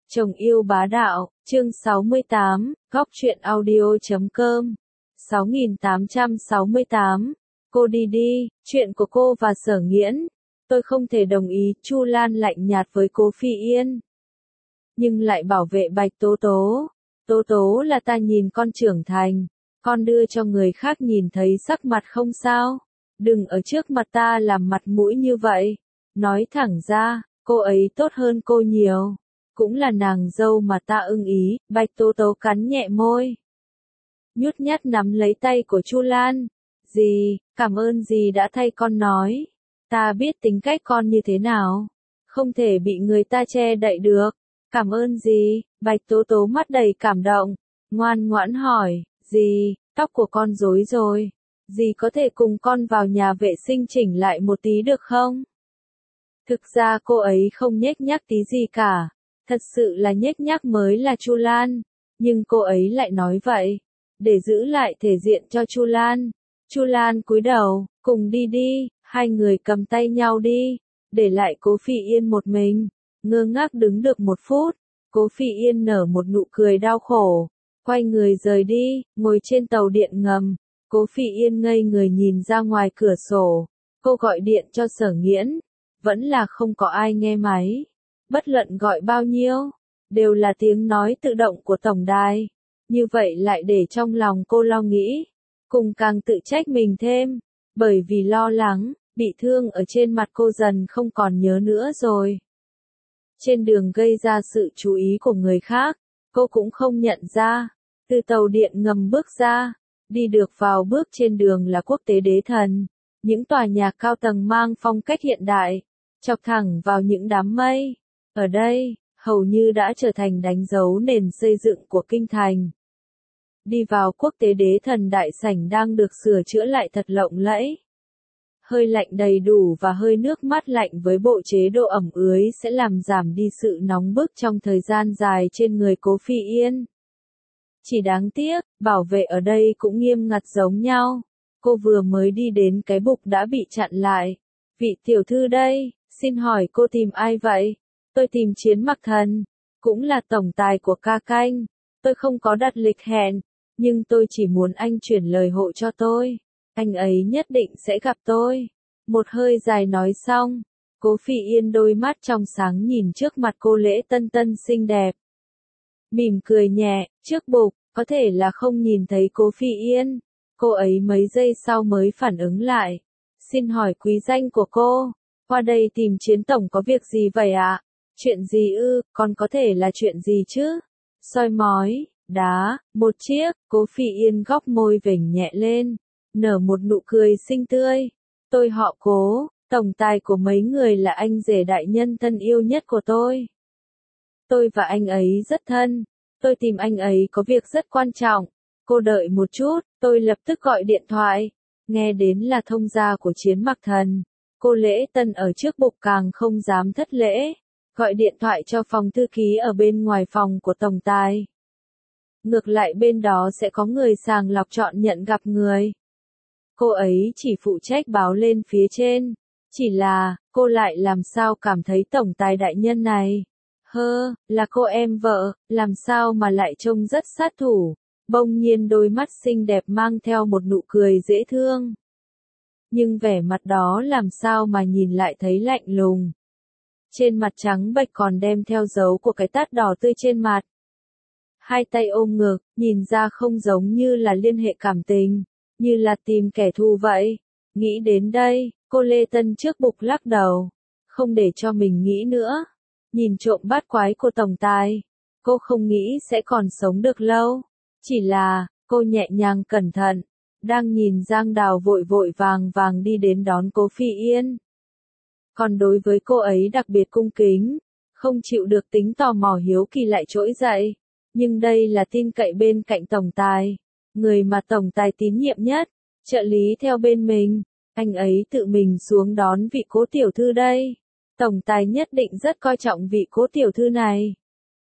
Chồng yêu bá đạo, chương 68, góc truyện audio.com, 6868, cô đi đi, chuyện của cô và Sở Nghiễn, tôi không thể đồng ý, Chu Lan lạnh nhạt với Cố Phi Yên. Nhưng lại bảo vệ Bạch Tố Tố, Tố Tố là ta nhìn con trưởng thành, con đưa cho người khác nhìn thấy sắc mặt không sao, đừng ở trước mặt ta làm mặt mũi như vậy, nói thẳng ra, cô ấy tốt hơn cô nhiều. Cũng là nàng dâu mà ta ưng ý, Bạch Tố Tố cắn nhẹ môi. Nhút nhát nắm lấy tay của Chu Lan. Dì, cảm ơn dì đã thay con nói. Ta biết tính cách con như thế nào. Không thể bị người ta che đậy được. Cảm ơn dì, Bạch Tố Tố mắt đầy cảm động. Ngoan ngoãn hỏi, dì, tóc của con rối rồi. Dì có thể cùng con vào nhà vệ sinh chỉnh lại một tí được không? Thực ra cô ấy không nhếch nhác tí gì cả. Thật sự là nhếch nhác mới là Chu Lan, nhưng cô ấy lại nói vậy, để giữ lại thể diện cho Chu Lan. Chu Lan cúi đầu, cùng đi đi, hai người cầm tay nhau đi, để lại Cố Phi Yên một mình, ngơ ngác đứng được một phút, Cố Phi Yên nở một nụ cười đau khổ, quay người rời đi, ngồi trên tàu điện ngầm, Cố Phi Yên ngây người nhìn ra ngoài cửa sổ, cô gọi điện cho Sở Nghiễn, vẫn là không có ai nghe máy. Bất luận gọi bao nhiêu, đều là tiếng nói tự động của tổng đài. Như vậy lại để trong lòng cô lo nghĩ, cùng càng tự trách mình thêm, bởi vì lo lắng, bị thương ở trên mặt cô dần không còn nhớ nữa rồi. Trên đường gây ra sự chú ý của người khác, cô cũng không nhận ra, từ tàu điện ngầm bước ra, đi được vào bước trên đường là Quốc tế Đế Thần, những tòa nhà cao tầng mang phong cách hiện đại, chọc thẳng vào những đám mây. Ở đây, hầu như đã trở thành đánh dấu nền xây dựng của kinh thành. Đi vào Quốc tế Đế Thần đại sảnh đang được sửa chữa lại thật lộng lẫy. Hơi lạnh đầy đủ và hơi nước mát lạnh với bộ chế độ ẩm ướt sẽ làm giảm đi sự nóng bức trong thời gian dài trên người Cố Phi Yên. Chỉ đáng tiếc, bảo vệ ở đây cũng nghiêm ngặt giống nhau. Cô vừa mới đi đến cái bục đã bị chặn lại. Vị tiểu thư đây, xin hỏi cô tìm ai vậy? Tôi tìm Chiến Mặc Thần, cũng là tổng tài của ca canh. Tôi không có đặt lịch hẹn, nhưng tôi chỉ muốn anh chuyển lời hộ cho tôi. Anh ấy nhất định sẽ gặp tôi. Một hơi dài nói xong, Cố Phi Yên đôi mắt trong sáng nhìn trước mặt cô Lễ Tân Tân xinh đẹp. Mỉm cười nhẹ, trước bục, có thể là không nhìn thấy Cố Phi Yên. Cô ấy mấy giây sau mới phản ứng lại. Xin hỏi quý danh của cô, qua đây tìm Chiến tổng có việc gì vậy ạ? Chuyện gì ư, còn có thể là chuyện gì chứ? Soi mói, đá, một chiếc, Cố Phi Yên góc môi vểnh nhẹ lên, nở một nụ cười xinh tươi. Tôi họ Cố, tổng tài của mấy người là anh rể đại nhân thân yêu nhất của tôi. Tôi và anh ấy rất thân, tôi tìm anh ấy có việc rất quan trọng. Cô đợi một chút, tôi lập tức gọi điện thoại. Nghe đến là thông gia của Chiến Mặc Thần, cô Lễ Tân ở trước bục càng không dám thất lễ. Gọi điện thoại cho phòng thư ký ở bên ngoài phòng của tổng tài. Ngược lại bên đó sẽ có người sàng lọc chọn nhận gặp người. Cô ấy chỉ phụ trách báo lên phía trên. Chỉ là, cô lại làm sao cảm thấy tổng tài đại nhân này. Là cô em vợ, làm sao mà lại trông rất sát thủ. Bỗng nhiên đôi mắt xinh đẹp mang theo một nụ cười dễ thương. Nhưng vẻ mặt đó làm sao mà nhìn lại thấy lạnh lùng. Trên mặt trắng bệch còn đem theo dấu của cái tát đỏ tươi trên mặt. Hai tay ôm ngực, nhìn ra không giống như là liên hệ cảm tình, như là tìm kẻ thù vậy. Nghĩ đến đây, cô Lê Tân trước bục lắc đầu, không để cho mình nghĩ nữa. Nhìn trộm bát quái của tổng tài, cô không nghĩ sẽ còn sống được lâu. Chỉ là, cô nhẹ nhàng cẩn thận, đang nhìn Giang Đào vội vội vàng vàng đi đến đón Cố Phi Yên. Còn đối với cô ấy đặc biệt cung kính, không chịu được tính tò mò hiếu kỳ lại trỗi dậy. Nhưng đây là tin cậy bên cạnh tổng tài, người mà tổng tài tín nhiệm nhất, trợ lý theo bên mình, anh ấy tự mình xuống đón vị Cố tiểu thư đây. Tổng tài nhất định rất coi trọng vị Cố tiểu thư này.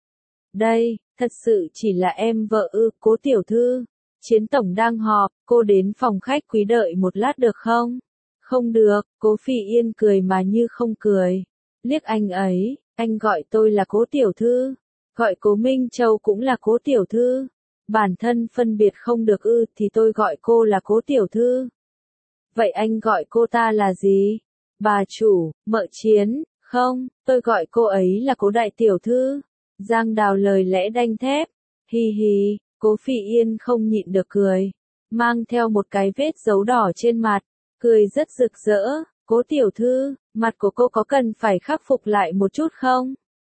Đây, thật sự chỉ là em vợ ư, Cố tiểu thư. Chiến tổng đang họp, cô đến phòng khách quý đợi một lát được không? Không được, Cố Phi Yên cười mà như không cười. Liếc anh ấy, anh gọi tôi là Cố tiểu thư. Gọi cố Minh Châu cũng là cố tiểu thư. Bản thân phân biệt không được ư thì tôi gọi cô là cố tiểu thư. Vậy anh gọi cô ta là gì? Bà chủ, Mợ Chiến, không, tôi gọi cô ấy là cố đại tiểu thư. Giang Đào lời lẽ đanh thép. Hi hi, cố Phỉ Yên không nhịn được cười. Mang theo một cái vết dấu đỏ trên mặt. Cười rất rực rỡ. Cố tiểu thư, mặt của cô có cần phải khắc phục lại một chút không?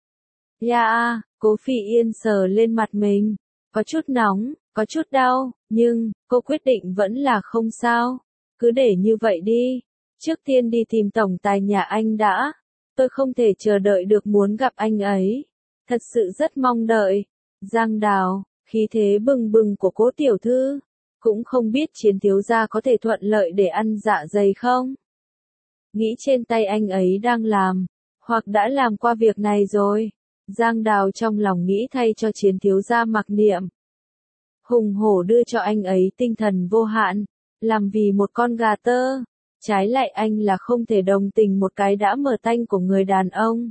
Dạ, cố Phỉ Yên sờ lên mặt mình. Có chút nóng, có chút đau, nhưng, cô quyết định vẫn là không sao. Cứ để như vậy đi. Trước tiên đi tìm tổng tài nhà anh đã. Tôi không thể chờ đợi được muốn gặp anh ấy. Thật sự rất mong đợi. Giang Đào, khí thế bừng bừng của cố tiểu thư. Cũng không biết Chiến thiếu gia có thể thuận lợi để ăn dạ dày không? Nghĩ trên tay anh ấy đang làm, hoặc đã làm qua việc này rồi. Giang Đào trong lòng nghĩ thay cho Chiến thiếu gia mặc niệm. Hùng hổ đưa cho anh ấy tinh thần vô hạn, làm vì một con gà tơ. Trái lại anh là không thể đồng tình một cái đã mở tanh của người đàn ông.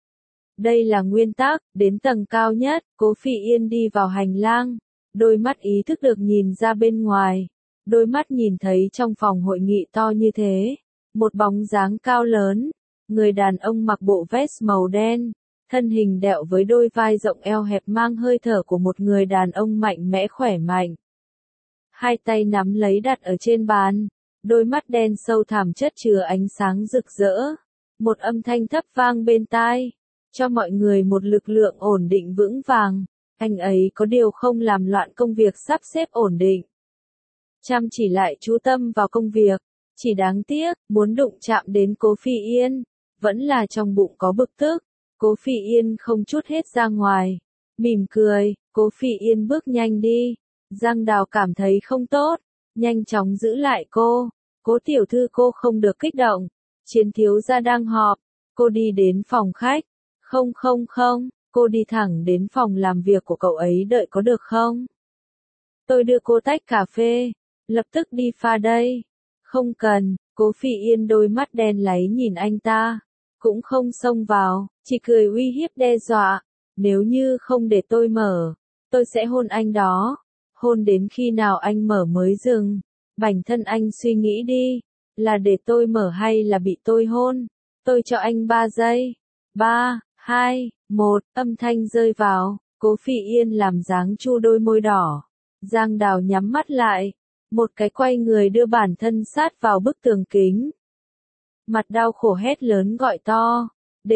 Đây là nguyên tắc, đến tầng cao nhất, cố Phỉ Yên đi vào hành lang. Đôi mắt ý thức được nhìn ra bên ngoài. Đôi mắt nhìn thấy trong phòng hội nghị to như thế. Một bóng dáng cao lớn. Người đàn ông mặc bộ vest màu đen. Thân hình đẹo với đôi vai rộng eo hẹp mang hơi thở của một người đàn ông mạnh mẽ khỏe mạnh. Hai tay nắm lấy đặt ở trên bàn. Đôi mắt đen sâu thẳm chất chứa ánh sáng rực rỡ. Một âm thanh thấp vang bên tai. Cho mọi người một lực lượng ổn định vững vàng. Anh ấy có điều không làm loạn công việc sắp xếp ổn định. Chăm chỉ lại chú tâm vào công việc. Chỉ đáng tiếc, muốn đụng chạm đến cố Phỉ Yên. Vẫn là trong bụng có bực tức. Cố Phỉ Yên không chút hết ra ngoài. Mỉm cười, cố Phỉ Yên bước nhanh đi. Giang Đào cảm thấy không tốt. Nhanh chóng giữ lại cô. Cố tiểu thư cô không được kích động. Chiến thiếu gia đang họp. Cô đi đến phòng khách. Không, cô đi thẳng đến phòng làm việc của cậu ấy đợi có được không? Tôi đưa cô tách cà phê. Lập tức đi pha đây. Không cần, cố Phỉ Yên đôi mắt đen láy nhìn anh ta. Cũng không xông vào, chỉ cười uy hiếp đe dọa. Nếu như không để tôi mở, tôi sẽ hôn anh đó. Hôn đến khi nào anh mở mới dừng. Bản thân anh suy nghĩ đi. Là để tôi mở hay là bị tôi hôn? Tôi cho anh 3 giây. 3, 2, 1, âm thanh rơi vào. Cố Phỉ Yên làm dáng chu đôi môi đỏ. Giang Đào nhắm mắt lại. Một cái quay người đưa bản thân sát vào bức tường kính. Mặt đau khổ hét lớn gọi to.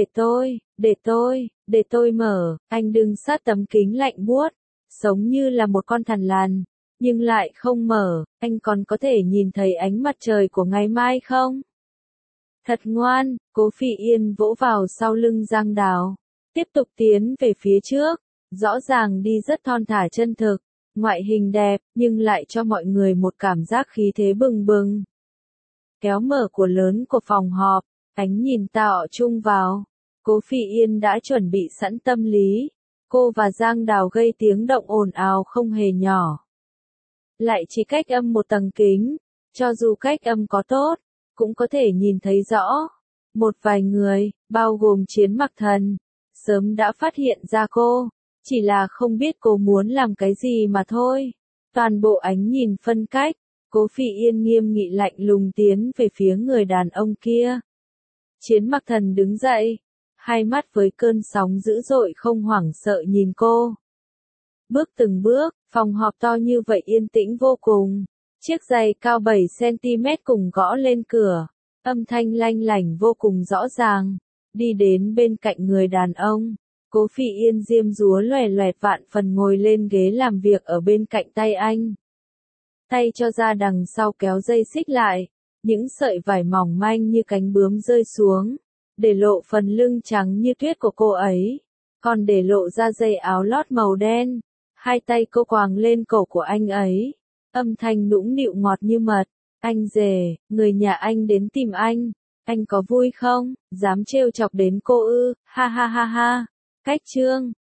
Để tôi mở. Anh đừng sát tấm kính lạnh buốt. Sống như là một con thằn lằn. Nhưng lại không mở. Anh còn có thể nhìn thấy ánh mặt trời của ngày mai không? Thật ngoan, cố Phỉ Yên vỗ vào sau lưng Giang Đào. Tiếp tục tiến về phía trước. Rõ ràng đi rất thon thả chân thực. Ngoại hình đẹp, nhưng lại cho mọi người một cảm giác khí thế bừng bừng. Kéo mở cửa lớn của phòng họp, ánh nhìn tọ chung vào. Cố Phỉ Yên đã chuẩn bị sẵn tâm lý. Cô và Giang Đào gây tiếng động ồn ào không hề nhỏ. Lại chỉ cách âm một tầng kính. Cho dù cách âm có tốt, cũng có thể nhìn thấy rõ. Một vài người, bao gồm Chiến Mặc Thần, sớm đã phát hiện ra cô. Chỉ là không biết cô muốn làm cái gì mà thôi. Toàn bộ ánh nhìn phân cách. Cố Phỉ Yên nghiêm nghị lạnh lùng tiến về phía người đàn ông kia. Chiến Mặc Thần đứng dậy. Hai mắt với cơn sóng dữ dội không hoảng sợ nhìn cô. Bước từng bước, phòng họp to như vậy yên tĩnh vô cùng. Chiếc giày cao 7 cm cùng gõ lên cửa. Âm thanh lanh lảnh vô cùng rõ ràng. Đi đến bên cạnh người đàn ông. Cố Phỉ Yên diêm dúa loè loẹt vạn phần ngồi lên ghế làm việc ở bên cạnh tay anh. Tay cho ra đằng sau kéo dây xích lại. Những sợi vải mỏng manh như cánh bướm rơi xuống. Để lộ phần lưng trắng như tuyết của cô ấy. Còn để lộ ra dây áo lót màu đen. Hai tay cô quàng lên cổ của anh ấy. Âm thanh nũng nịu ngọt như mật. Anh rể, người nhà anh đến tìm anh. Anh có vui không? Dám trêu chọc đến cô ư? Ha ha ha ha. Cách chương.